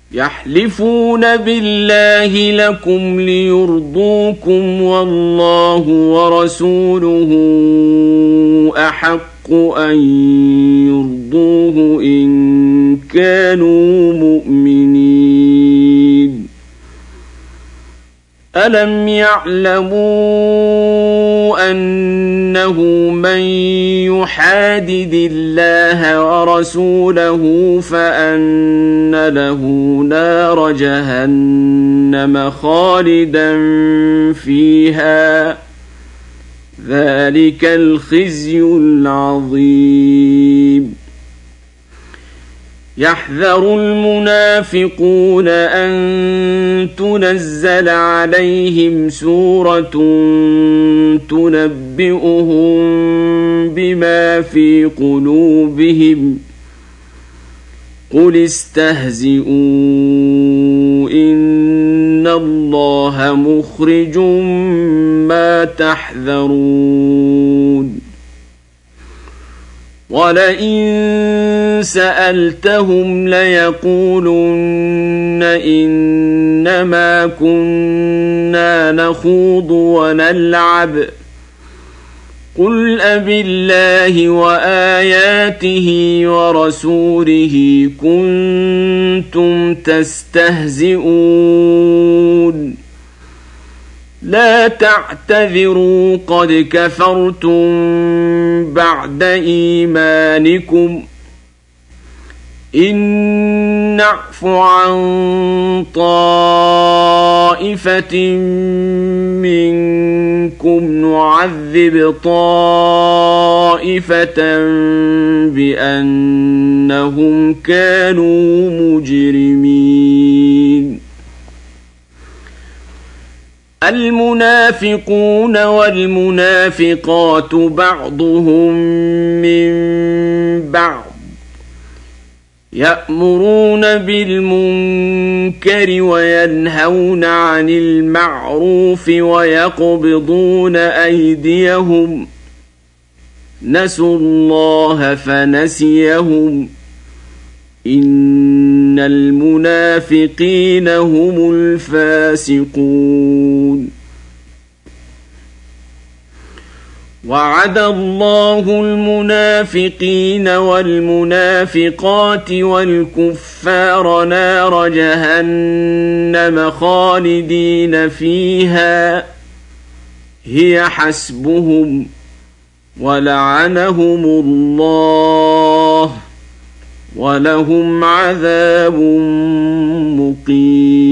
يحلفون بالله لكم ليرضوكم والله ورسوله أحق أن يرضوه إن كانوا مؤمنين. ألم يعلموا أنه من يحادد الله ورسوله فأن له نار جهنم خالدا فيها ذلك الخزي العظيم. يحذر المنافقون أن تنزل عليهم سورة تنبئهم بما في قلوبهم قل استهزئوا إن الله مخرج ما تحذرون. ولئن سألتهم ليقولن إنما كنا نخوض ونلعب قل أبالله وآياته ورسوله كنتم تستهزئون لا تعتذروا قد كفرتم بعد إيمانكم إن نعف عن طائفة منكم نعذب طائفة بأنهم كانوا مجرمين. المنافقون والمنافقات بعضهم من بعض يأمرون بالمنكر وينهون عن المعروف ويقبضون أيديهم نسوا الله فنسيهم إن المنافقين هم الفاسقون. وعد الله المنافقين والمنافقات والكفار نار جهنم خالدين فيها هي حسبهم ولعنهم الله ولهم عذاب مقيم.